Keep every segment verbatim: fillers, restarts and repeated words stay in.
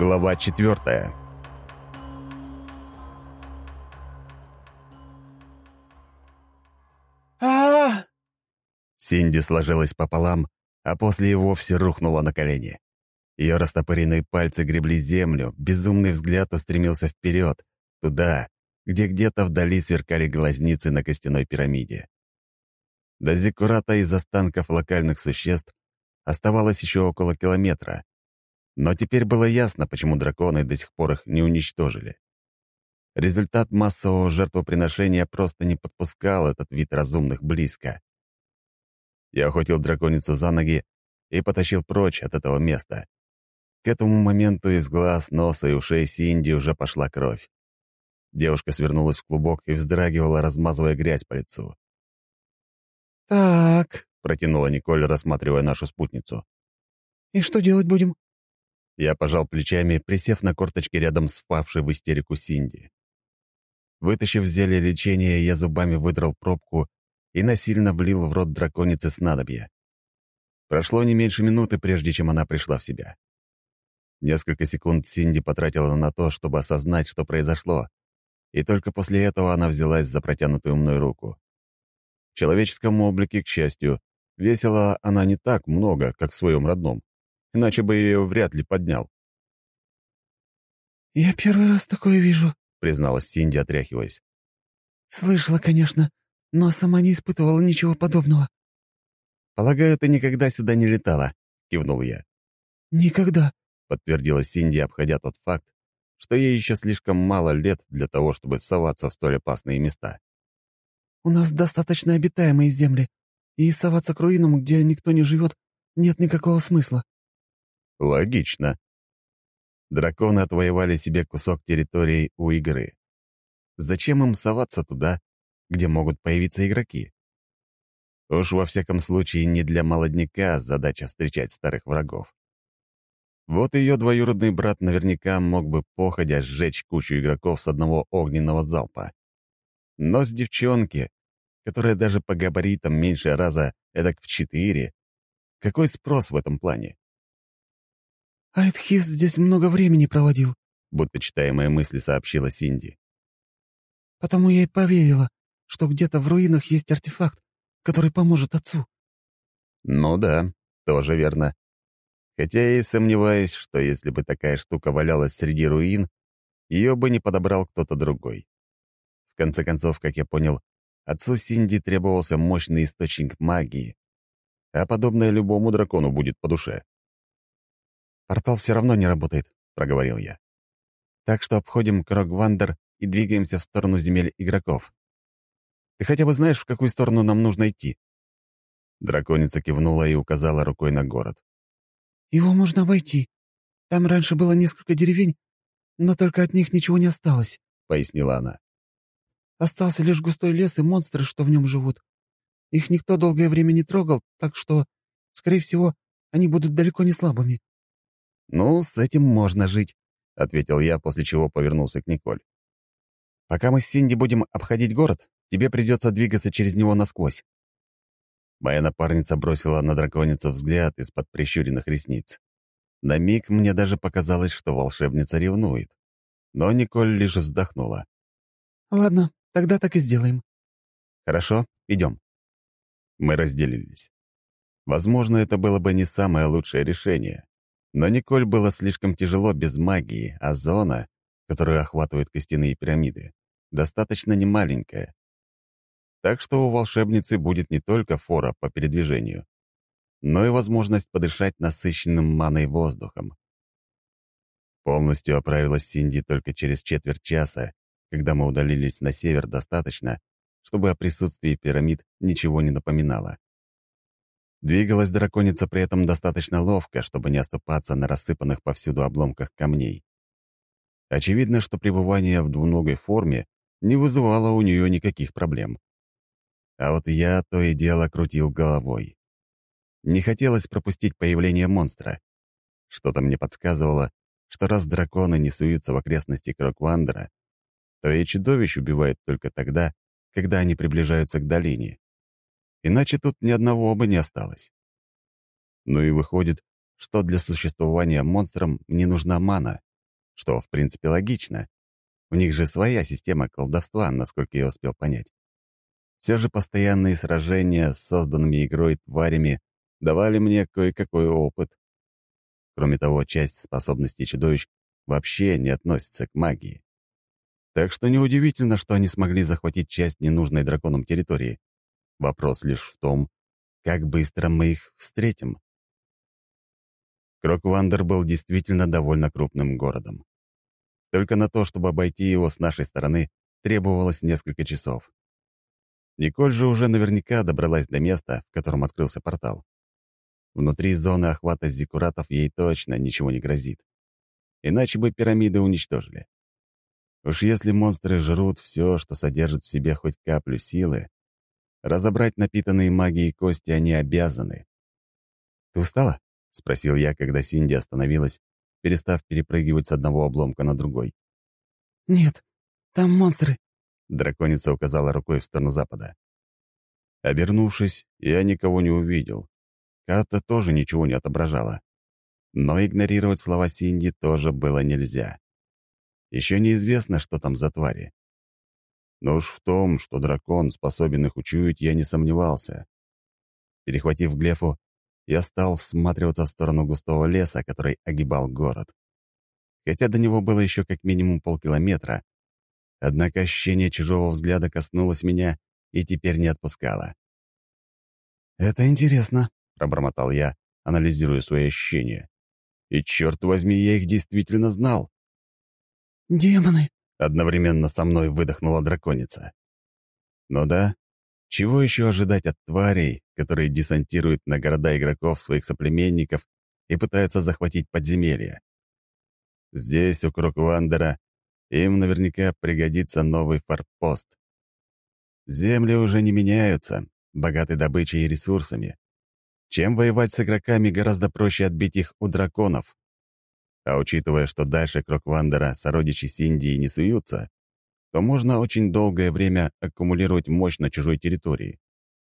Глава четвертая. а Синди сложилась пополам, а после и вовсе рухнула на колени. Ее растопыренные пальцы гребли землю, безумный взгляд устремился вперед, туда, где где-то вдали сверкали глазницы на костяной пирамиде. До зиккурата из останков локальных существ оставалось еще около километра, но теперь было ясно, почему драконы до сих пор их не уничтожили. Результат массового жертвоприношения просто не подпускал этот вид разумных близко. Я охотил драконицу за ноги и потащил прочь от этого места. К этому моменту из глаз, носа и ушей Синди уже пошла кровь. Девушка свернулась в клубок и вздрагивала, размазывая грязь по лицу. «Так, — протянула Николь, рассматривая нашу спутницу. и что делать будем?» Я пожал плечами, присев на корточки рядом с впавшей в истерику Синди. Вытащив зелье лечения, я зубами выдрал пробку и насильно влил в рот драконицы снадобье. Прошло не меньше минуты, прежде чем она пришла в себя. Несколько секунд Синди потратила на то, чтобы осознать, что произошло, и только после этого она взялась за протянутую мной руку. В человеческом облике, к счастью, весила она не так много, как в своем родном, иначе бы ее вряд ли поднял. «Я первый раз такое вижу», — призналась Синди, отряхиваясь. «Слышала, конечно, но сама не испытывала ничего подобного». «Полагаю, ты никогда сюда не летала», — кивнул я. «Никогда». — подтвердила Синди, обходя тот факт, что ей еще слишком мало лет для того, чтобы соваться в столь опасные места. «У нас достаточно обитаемые земли, и соваться к руинам, где никто не живет, нет никакого смысла». Логично. Драконы отвоевали себе кусок территории у игры. Зачем им соваться туда, где могут появиться игроки? Уж во всяком случае не для молодняка задача встречать старых врагов. Вот ее двоюродный брат наверняка мог бы походя сжечь кучу игроков с одного огненного залпа. Но с девчонки, которая даже по габаритам меньше раза эдак в четыре, какой спрос в этом плане? «Айтхис здесь много времени проводил», Будто читая мои мысли, сообщила Синди. «потому я и поверила, что где-то в руинах есть артефакт, который поможет отцу». Ну да, тоже верно. Хотя я и сомневаюсь, что если бы такая штука валялась среди руин, ее бы не подобрал кто-то другой. В конце концов, как я понял, отцу Синди требовался мощный источник магии, а подобное любому дракону будет по душе. «Портал все равно не работает», — проговорил я. «Так что обходим Крогвандер и двигаемся в сторону земель игроков. Ты хотя бы знаешь, в какую сторону нам нужно идти?» Драконица кивнула и указала рукой на город. «Его можно обойти. Там раньше было несколько деревень, но только от них ничего не осталось», — пояснила она. «Остался лишь густой лес и монстры, что в нем живут. Их никто долгое время не трогал, так что, скорее всего, они будут далеко не слабыми». «Ну, с этим можно жить», — ответил я, после чего повернулся к Николь. «Пока мы с Синди будем обходить город, тебе придется двигаться через него насквозь». Моя напарница бросила на драконицу взгляд из-под прищуренных ресниц. На миг мне даже показалось, что волшебница ревнует. Но Николь лишь вздохнула. «Ладно, тогда так и сделаем». «Хорошо, идем». Мы разделились. Возможно, это было бы не самое лучшее решение. Но Николь было слишком тяжело без магии, а зона, которую охватывают костяные пирамиды, достаточно немаленькая. Так что у волшебницы будет не только фора по передвижению, но и возможность подышать насыщенным маной воздухом. Полностью оправилась Синди только через четверть часа, когда мы удалились на север достаточно, чтобы о присутствии пирамид ничего не напоминало. Двигалась драконица при этом достаточно ловко, чтобы не оступаться на рассыпанных повсюду обломках камней. Очевидно, что пребывание в двуногой форме не вызывало у нее никаких проблем. А вот я то и дело крутил головой. Не хотелось пропустить появление монстра. Что-то мне подсказывало, что раз драконы не суются в окрестности Кроквандера, то и чудовищ убивают только тогда, когда они приближаются к долине. Иначе тут ни одного бы не осталось. Ну и выходит, что для существования монстрам не нужна мана, что, в принципе, логично. У них же своя система колдовства, насколько я успел понять. Все же постоянные сражения с созданными игрой тварями давали мне кое-какой опыт. Кроме того, часть способностей чудовищ вообще не относится к магии. Так что неудивительно, что они смогли захватить часть ненужной драконам территории. Вопрос лишь в том, как быстро мы их встретим. Кроквандер был действительно довольно крупным городом. Только на то, чтобы обойти его с нашей стороны, требовалось несколько часов. Николь же уже наверняка добралась до места, в котором открылся портал. Внутри зоны охвата зиккуратов ей точно ничего не грозит. Иначе бы пирамиды уничтожили. Уж если монстры жрут все, что содержит в себе хоть каплю силы, разобрать напитанные магией кости они обязаны. «Ты устала?» — спросил я, когда Синди остановилась, перестав перепрыгивать с одного обломка на другой. «Нет, там монстры», — драконица указала рукой в сторону запада. Обернувшись, я никого не увидел. Карта тоже ничего не отображала. Но игнорировать слова Синди тоже было нельзя. Еще неизвестно, что там за твари. Но уж в том, что дракон способен их учуять, я не сомневался. Перехватив Глефу, я стал всматриваться в сторону густого леса, который огибал город. Хотя до него было еще как минимум полкилометра, однако ощущение чужого взгляда коснулось меня и теперь не отпускало. «Это интересно», — пробормотал я, анализируя свои ощущения. И, черт возьми, я их действительно знал. «Демоны!» — одновременно со мной выдохнула драконица. Ну да, чего еще ожидать от тварей, которые десантируют на города игроков своих соплеменников и пытаются захватить подземелья? Здесь, у Кроквандера, им наверняка пригодится новый форпост. Земли уже не меняются, богаты добычей и ресурсами. Чем воевать с игроками, гораздо проще отбить их у драконов. А учитывая, что дальше Кроквандера сородичи Синдии не суются, то можно очень долгое время аккумулировать мощь на чужой территории.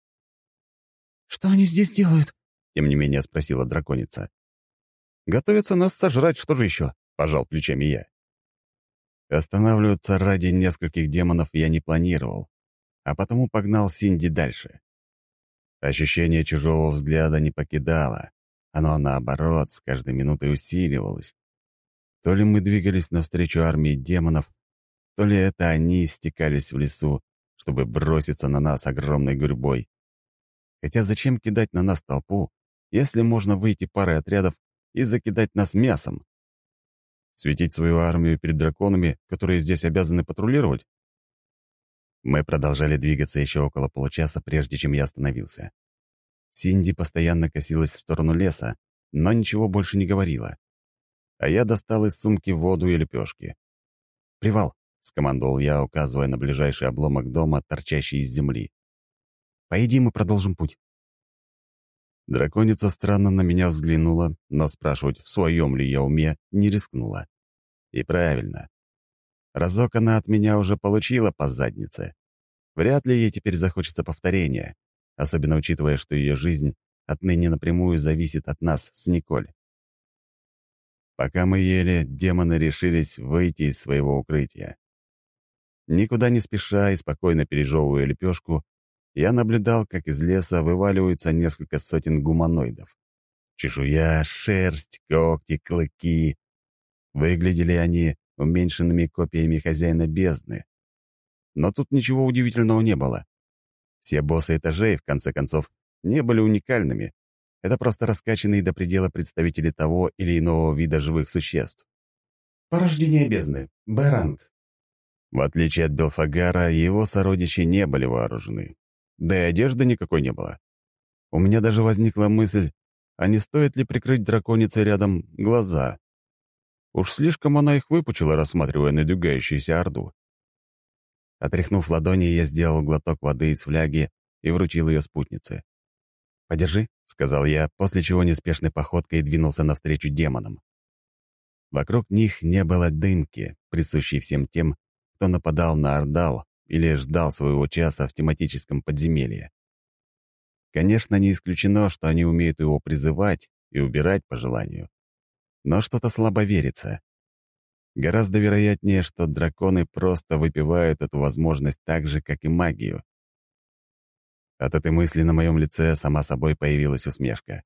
«Что они здесь делают?» — тем не менее спросила драконица. «Готовятся нас сожрать, что же еще?» — пожал плечами я. Останавливаться ради нескольких демонов я не планировал, а потому погнал Синди дальше. Ощущение чужого взгляда не покидало. Оно, наоборот, с каждой минутой усиливалось. То ли мы двигались навстречу армии демонов, то ли это они стекались в лесу, чтобы броситься на нас огромной гурьбой. Хотя зачем кидать на нас толпу, если можно выйти парой отрядов и закидать нас мясом? Светить свою армию перед драконами, которые здесь обязаны патрулировать? Мы продолжали двигаться еще около получаса, прежде чем я остановился. Синди постоянно косилась в сторону леса, но ничего больше не говорила. А я достал из сумки воду и лепешки. «Привал», — скомандовал я, указывая на ближайший обломок дома, торчащий из земли. «Поедим и продолжим путь». Драконица странно на меня взглянула, но спрашивать, в своем ли я уме, не рискнула. И правильно. Разок она от меня уже получила по заднице. Вряд ли ей теперь захочется повторения, особенно учитывая, что ее жизнь отныне напрямую зависит от нас с Николь. Пока мы ели, демоны решились выйти из своего укрытия. Никуда не спеша и спокойно пережевывая лепешку, я наблюдал, как из леса вываливаются несколько сотен гуманоидов. Чешуя, шерсть, когти, клыки. Выглядели они уменьшенными копиями хозяина бездны. Но тут ничего удивительного не было. Все боссы этажей, в конце концов, не были уникальными. Это просто раскачанные до предела представители того или иного вида живых существ. «Порождение бездны. Б-ранг». В отличие от Белфагара, его сородичи не были вооружены. Да и одежды никакой не было. У меня даже возникла мысль, а не стоит ли прикрыть драконице рядом глаза? Уж слишком она их выпучила, рассматривая надвигающуюся орду. Отряхнув ладони, я сделал глоток воды из фляги и вручил ее спутнице. «Подержи», — сказал я, после чего неспешной походкой двинулся навстречу демонам. Вокруг них не было дымки, присущей всем тем, кто нападал на Ордал или ждал своего часа в тематическом подземелье. Конечно, не исключено, что они умеют его призывать и убирать по желанию. Но что-то слабо верится. Гораздо вероятнее, что драконы просто выпивают эту возможность так же, как и магию. От этой мысли на моем лице сама собой появилась усмешка.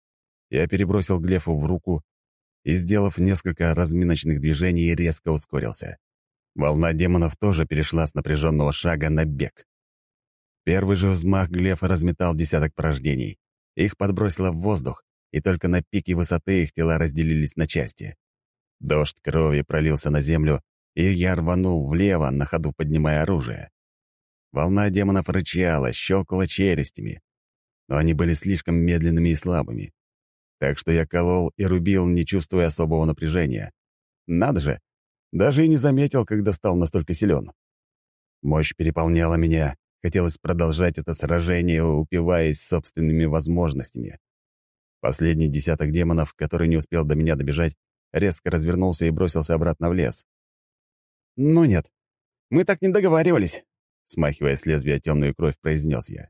Я перебросил глефу в руку и, сделав несколько разминочных движений, резко ускорился. Волна демонов тоже перешла с напряженного шага на бег. Первый же взмах глефа разметал десяток порождений. Их подбросило в воздух, и только на пике высоты их тела разделились на части. Дождь крови пролился на землю, и я рванул влево, на ходу поднимая оружие. Волна демонов рычала, щелкала челюстями, но они были слишком медленными и слабыми. Так что я колол и рубил, не чувствуя особого напряжения. Надо же, даже и не заметил, когда стал настолько силен. Мощь переполняла меня, хотелось продолжать это сражение, упиваясь собственными возможностями. Последний десяток демонов, который не успел до меня добежать, резко развернулся и бросился обратно в лес. «Ну нет, мы так не договаривались», — смахивая с лезвия темную кровь, произнес я.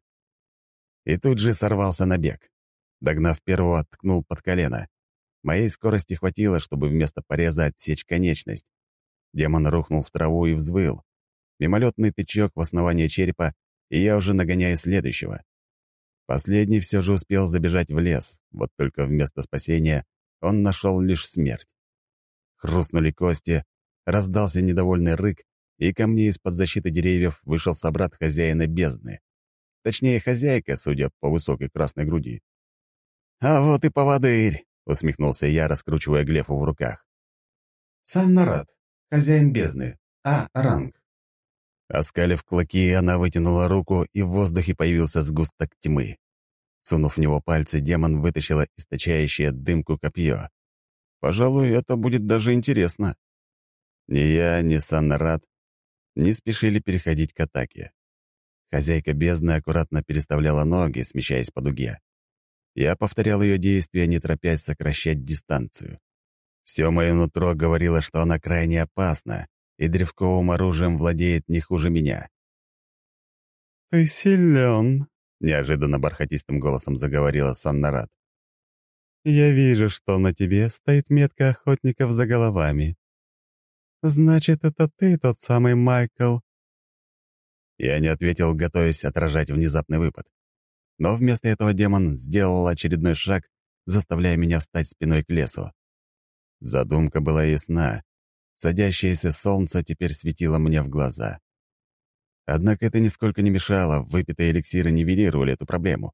И тут же сорвался на бег. Догнав первого, ткнул под колено. Моей скорости хватило, чтобы вместо пореза отсечь конечность. Демон рухнул в траву и взвыл. Мимолетный тычок в основание черепа, и я уже нагоняю следующего. Последний все же успел забежать в лес, вот только вместо спасения он нашел лишь смерть. Хрустнули кости, раздался недовольный рык, и ко мне из-под защиты деревьев вышел собрат хозяина бездны. Точнее, хозяйка, судя по высокой красной груди. «А вот и поводырь!» — усмехнулся я, раскручивая глефу в руках. Саннарат, хозяин бездны. А. Ранг. Оскалив клыки, она вытянула руку, и в воздухе появился сгусток тьмы. Сунув в него пальцы, демон вытащила источающее дымку копье. Пожалуй, это будет даже интересно. Ни я, ни Саннарат не спешили переходить к атаке. Хозяйка бездны аккуратно переставляла ноги, смещаясь по дуге. Я повторял ее действия, не торопясь сокращать дистанцию. Все мое нутро говорило, что она крайне опасна, и древковым оружием владеет не хуже меня. «Ты силен», — неожиданно бархатистым голосом заговорила Саннарат. «Я вижу, что на тебе стоит метка охотников за головами. Значит, это ты тот самый Майкл». Я не ответил, готовясь отражать внезапный выпад. Но вместо этого демон сделал очередной шаг, заставляя меня встать спиной к лесу. Задумка была ясна. Садящееся солнце теперь светило мне в глаза. Однако это нисколько не мешало, выпитые эликсиры нивелировали эту проблему.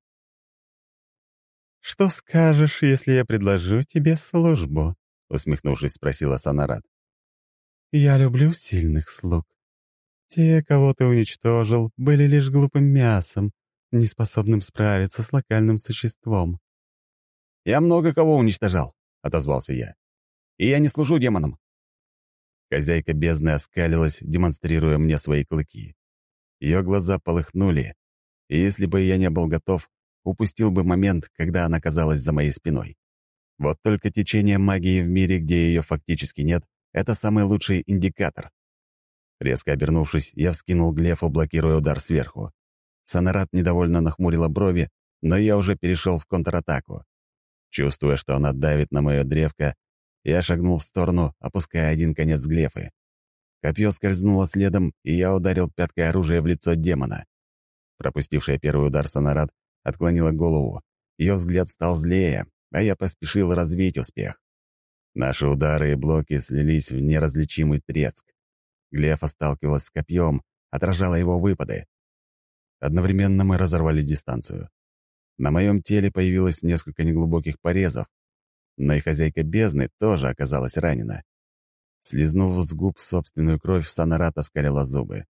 «Что скажешь, если я предложу тебе службу?» — усмехнувшись, спросила Саннарат. «Я люблю сильных слуг. Те, кого ты уничтожил, были лишь глупым мясом, неспособным справиться с локальным существом». «Я много кого уничтожал», — отозвался я. «И я не служу демонам». Хозяйка бездны оскалилась, демонстрируя мне свои клыки. Ее глаза полыхнули, и если бы я не был готов, упустил бы момент, когда она оказалась за моей спиной. Вот только течение магии в мире, где ее фактически нет, это самый лучший индикатор. Резко обернувшись, я вскинул глефу, блокируя удар сверху. Саннарат недовольно нахмурила брови, но я уже перешел в контратаку. Чувствуя, что она давит на мое древко, я шагнул в сторону, опуская один конец глефы. Копье скользнуло следом, и я ударил пяткой оружия в лицо демона. Пропустившая первый удар Саннарат отклонила голову. Ее взгляд стал злее, а я поспешил развить успех. Наши удары и блоки слились в неразличимый треск. Глефа сталкивалась с копьем, отражала его выпады. Одновременно мы разорвали дистанцию. На моем теле появилось несколько неглубоких порезов, но и хозяйка бездны тоже оказалась ранена. Слизнув с губ собственную кровь, Саннарат оскалила зубы.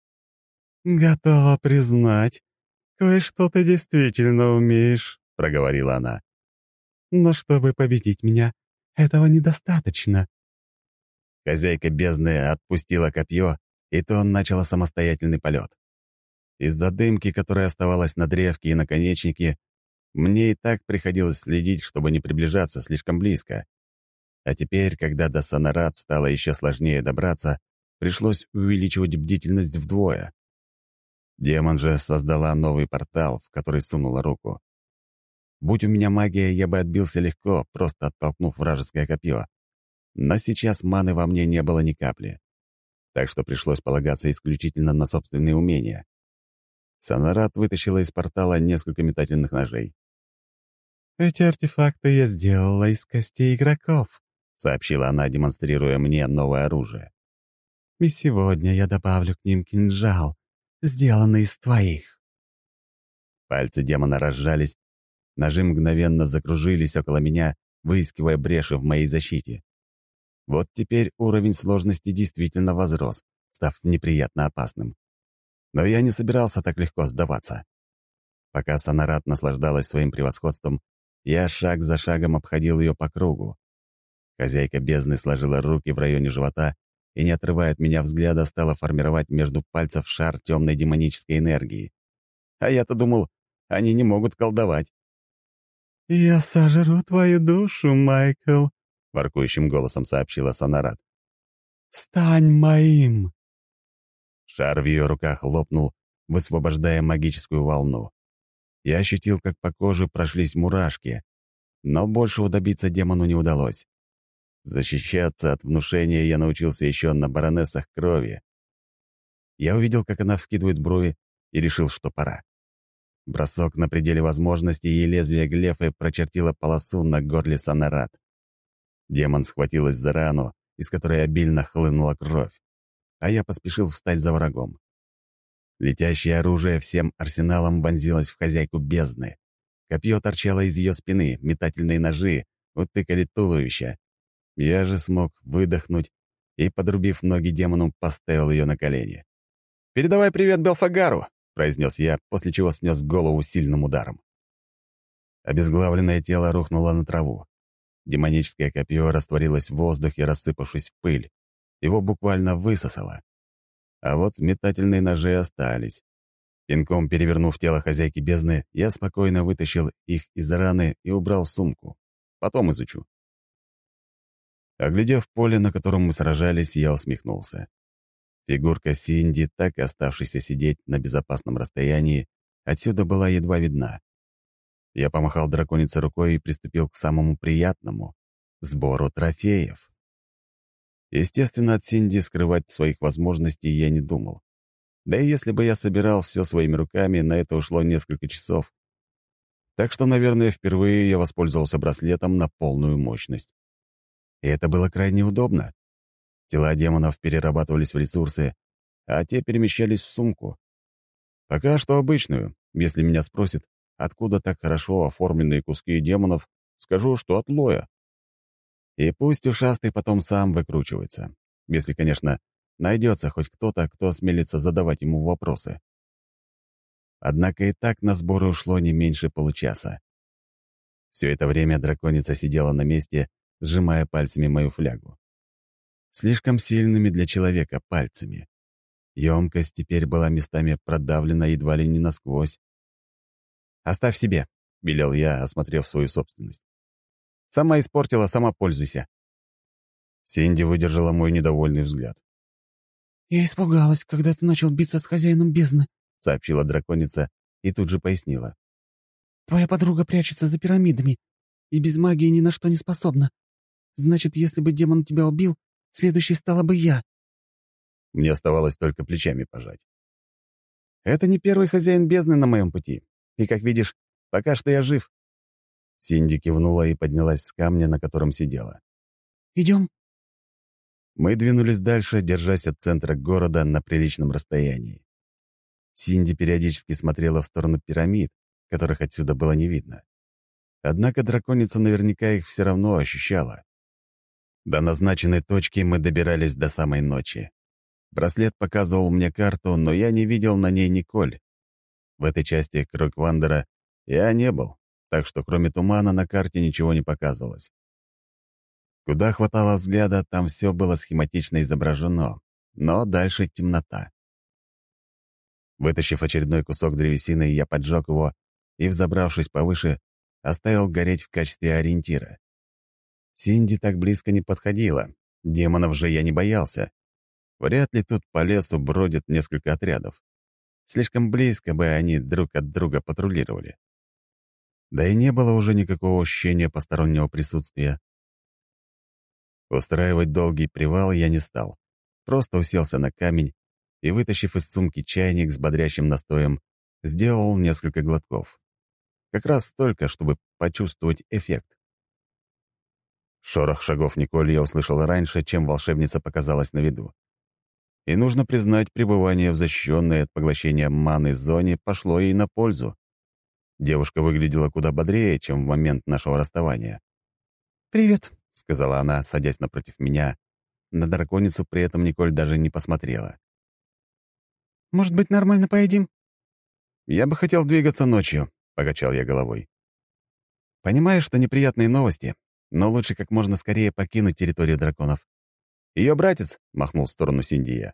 «Готова признать, кое-что ты действительно умеешь», — проговорила она. «Но чтобы победить меня, этого недостаточно». Хозяйка бездны отпустила копье, и то он начал самостоятельный полет. Из-за дымки, которая оставалась на древке и наконечнике, мне и так приходилось следить, чтобы не приближаться слишком близко. А теперь, когда до Саннарат стало еще сложнее добраться, пришлось увеличивать бдительность вдвое. Демон же создала новый портал, в который сунула руку. Будь у меня магия, я бы отбился легко, просто оттолкнув вражеское копье. Но сейчас маны во мне не было ни капли, так что пришлось полагаться исключительно на собственные умения. Санарат вытащила из портала несколько метательных ножей. «Эти артефакты я сделала из костей игроков», — сообщила она, демонстрируя мне новое оружие. «И сегодня я добавлю к ним кинжал, сделанный из твоих». Пальцы демона разжались, ножи мгновенно закружились около меня, выискивая бреши в моей защите. Вот теперь уровень сложности действительно возрос, став неприятно опасным. Но я не собирался так легко сдаваться. Пока Санарат наслаждалась своим превосходством, я шаг за шагом обходил ее по кругу. Хозяйка бездны сложила руки в районе живота и, не отрывая от меня взгляда, стала формировать между пальцев шар темной демонической энергии. А я-то думал, они не могут колдовать. «Я сожру твою душу, Майкл», — воркующим голосом сообщила Санарат. «Стань моим!» Шар в ее руках лопнул, высвобождая магическую волну. Я ощутил, как по коже прошлись мурашки, но большего добиться демону не удалось. Защищаться от внушения я научился еще на баронессах крови. Я увидел, как она вскидывает брови, и решил, что пора. Бросок на пределе возможностей, и лезвие глефы прочертило полосу на горле Санарат. Демон схватилась за рану, из которой обильно хлынула кровь, а я поспешил встать за врагом. Летящее оружие всем арсеналом вонзилось в хозяйку бездны. Копье торчало из ее спины, метательные ножи утыкали туловище. Я же смог выдохнуть и, подрубив ноги демону, поставил ее на колени. «Передавай привет Белфагару!» — произнес я, после чего снес голову сильным ударом. Обезглавленное тело рухнуло на траву. Демоническое копье растворилось в воздухе, рассыпавшись в пыль. Его буквально высосало. А вот метательные ножи остались. Пинком перевернув тело хозяйки бездны, я спокойно вытащил их из раны и убрал в сумку. Потом изучу. Оглядев поле, на котором мы сражались, я усмехнулся. Фигурка Синди, так и оставшейся сидеть на безопасном расстоянии, отсюда была едва видна. Я помахал драконице рукой и приступил к самому приятному — сбору трофеев. Естественно, от Синди скрывать своих возможностей я не думал. Да и если бы я собирал все своими руками, на это ушло несколько часов. Так что, наверное, впервые я воспользовался браслетом на полную мощность. И это было крайне удобно. Тела демонов перерабатывались в ресурсы, а те перемещались в сумку. Пока что обычную. Если меня спросят, откуда так хорошо оформленные куски демонов, скажу, что от Лоя. И пусть ушастый потом сам выкручивается. Если, конечно, найдется хоть кто-то, кто осмелится задавать ему вопросы. Однако и так на сборы ушло не меньше получаса. Все это время драконица сидела на месте, сжимая пальцами мою флягу. Слишком сильными для человека пальцами. Емкость теперь была местами продавлена едва ли не насквозь. «Оставь себе», — велел я, осмотрев свою собственность. «Сама испортила, сама пользуйся». Синди выдержала мой недовольный взгляд. «Я испугалась, когда ты начал биться с хозяином бездны», — сообщила драконица и тут же пояснила. «Твоя подруга прячется за пирамидами и без магии ни на что не способна. Значит, если бы демон тебя убил, следующей стала бы я». Мне оставалось только плечами пожать. «Это не первый хозяин бездны на моем пути. И, как видишь, пока что я жив». Синди кивнула и поднялась с камня, на котором сидела. «Идем?» Мы двинулись дальше, держась от центра города на приличном расстоянии. Синди периодически смотрела в сторону пирамид, которых отсюда было не видно. Однако драконица наверняка их все равно ощущала. До назначенной точки мы добирались до самой ночи. Браслет показывал мне карту, но я не видел на ней Николь. В этой части Кроквандера я не был, так что кроме тумана на карте ничего не показывалось. Куда хватало взгляда, там все было схематично изображено, но дальше темнота. Вытащив очередной кусок древесины, я поджег его и, взобравшись повыше, оставил гореть в качестве ориентира. Синди так близко не подходила, демонов же я не боялся. Вряд ли тут по лесу бродят несколько отрядов. Слишком близко бы они друг от друга патрулировали. Да и не было уже никакого ощущения постороннего присутствия. Устраивать долгий привал я не стал. Просто уселся на камень и, вытащив из сумки чайник с бодрящим настоем, сделал несколько глотков. Как раз столько, чтобы почувствовать эффект. Шорох шагов Николь я услышал раньше, чем волшебница показалась на виду. И нужно признать, пребывание в защищенной от поглощения маны зоне пошло ей на пользу. Девушка выглядела куда бодрее, чем в момент нашего расставания. «Привет», — сказала она, садясь напротив меня. На драконицу при этом Николь даже не посмотрела. «Может быть, нормально поедим?» «Я бы хотел двигаться ночью», — покачал я головой. «Понимаю, что неприятные новости, но лучше как можно скорее покинуть территорию драконов. Ее братец», — махнул в сторону Синдия,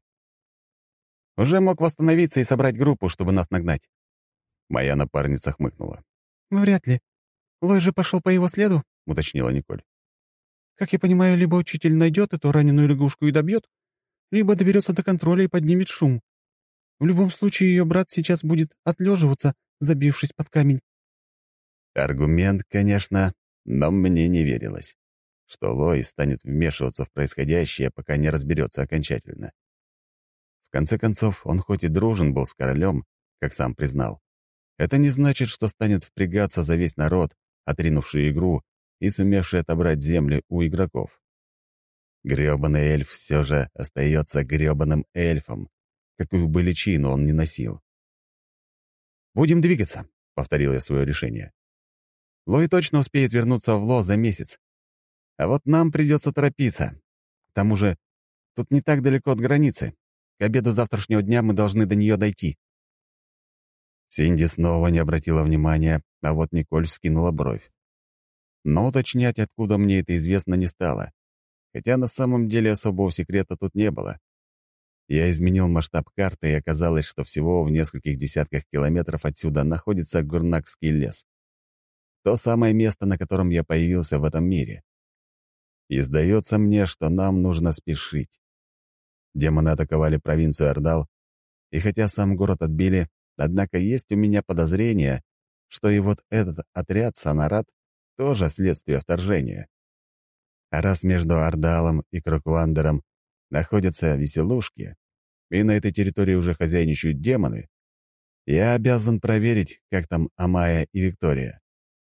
— «уже мог восстановиться и собрать группу, чтобы нас нагнать». Моя напарница хмыкнула. «Вряд ли. Лой же пошел по его следу», — уточнила Николь. «Как я понимаю, либо учитель найдет эту раненую лягушку и добьет, либо доберется до контроля и поднимет шум. В любом случае, ее брат сейчас будет отлеживаться, забившись под камень». Аргумент, конечно, но мне не верилось, что Лой станет вмешиваться в происходящее, пока не разберется окончательно. В конце концов, он хоть и дружен был с королем, как сам признал, это не значит, что станет впрягаться за весь народ, отринувший игру и сумевший отобрать земли у игроков. Грёбаный эльф все же остается грёбаным эльфом, какую бы личину он ни носил. «Будем двигаться», — повторил я свое решение. «Лой точно успеет вернуться в Ло за месяц. А вот нам придется торопиться. К тому же, тут не так далеко от границы. К обеду завтрашнего дня мы должны до нее дойти». Синди снова не обратила внимания, а вот Николь вскинула бровь. Но уточнять, откуда мне это известно, не стало, хотя на самом деле особого секрета тут не было. Я изменил масштаб карты, и оказалось, что всего в нескольких десятках километров отсюда находится Гурнакский лес. То самое место, на котором я появился в этом мире. И сдается мне, что нам нужно спешить. Демоны атаковали провинцию Ордал, и хотя сам город отбили, однако есть у меня подозрение, что и вот этот отряд Санарат тоже следствие вторжения. А раз между Ордалом и Кроквандером находятся веселушки, и на этой территории уже хозяйничают демоны, я обязан проверить, как там Амая и Виктория.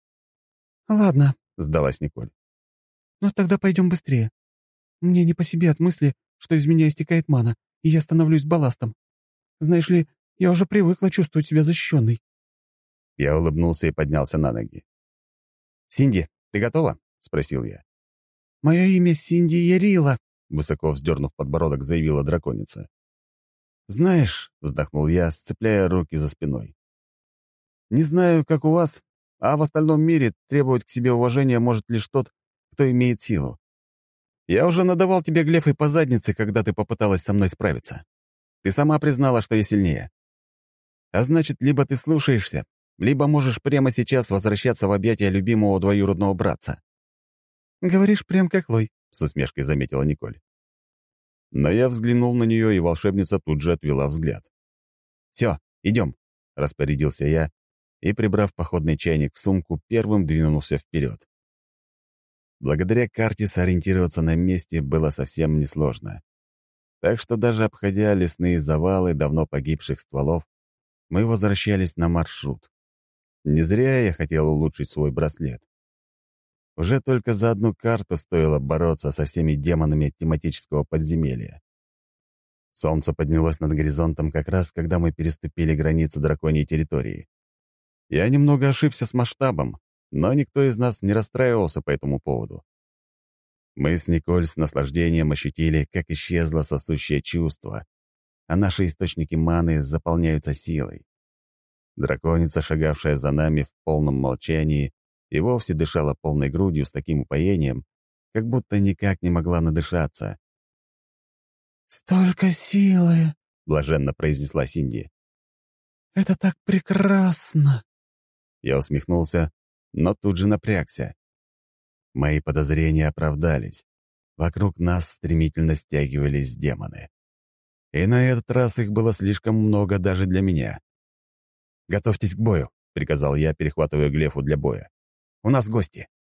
«Ладно», — сдалась Николь. «но тогда пойдем быстрее. Мне не по себе от мысли, что из меня истекает мана, и я становлюсь балластом. Знаешь ли, я уже привыкла чувствовать себя защищенной». Я улыбнулся и поднялся на ноги. «Синди, ты готова?» — спросил я. «Мое имя Синди Ярила», — высоко вздернув подбородок, заявила драконица. «Знаешь», — вздохнул я, сцепляя руки за спиной, «не знаю, как у вас, а в остальном мире требовать к себе уважения может лишь тот, кто имеет силу. Я уже надавал тебе глефой по заднице, когда ты попыталась со мной справиться. Ты сама признала, что я сильнее. А значит, либо ты слушаешься, либо можешь прямо сейчас возвращаться в объятия любимого двоюродного братца». «Говоришь прям как Лой», — с усмешкой заметила Николь. Но я взглянул на нее, и волшебница тут же отвела взгляд. «Все, идем», — распорядился я, и, прибрав походный чайник в сумку, первым двинулся вперед. Благодаря карте сориентироваться на месте было совсем несложно. Так что даже обходя лесные завалы давно погибших стволов, мы возвращались на маршрут. Не зря я хотел улучшить свой браслет. Уже только за одну карту стоило бороться со всеми демонами тематического подземелья. Солнце поднялось над горизонтом как раз, когда мы переступили границу драконьей территории. Я немного ошибся с масштабом, но никто из нас не расстраивался по этому поводу. Мы с Николь с наслаждением ощутили, как исчезло сосущее чувство, а наши источники маны заполняются силой. Драконица, шагавшая за нами в полном молчании, и вовсе дышала полной грудью с таким упоением, как будто никак не могла надышаться. «Столько силы!» — блаженно произнесла Синди. «Это так прекрасно!» Я усмехнулся, но тут же напрягся. Мои подозрения оправдались. Вокруг нас стремительно стягивались демоны. И на этот раз их было слишком много даже для меня. «Готовьтесь к бою», — приказал я, перехватывая глефу для боя. «У нас гости».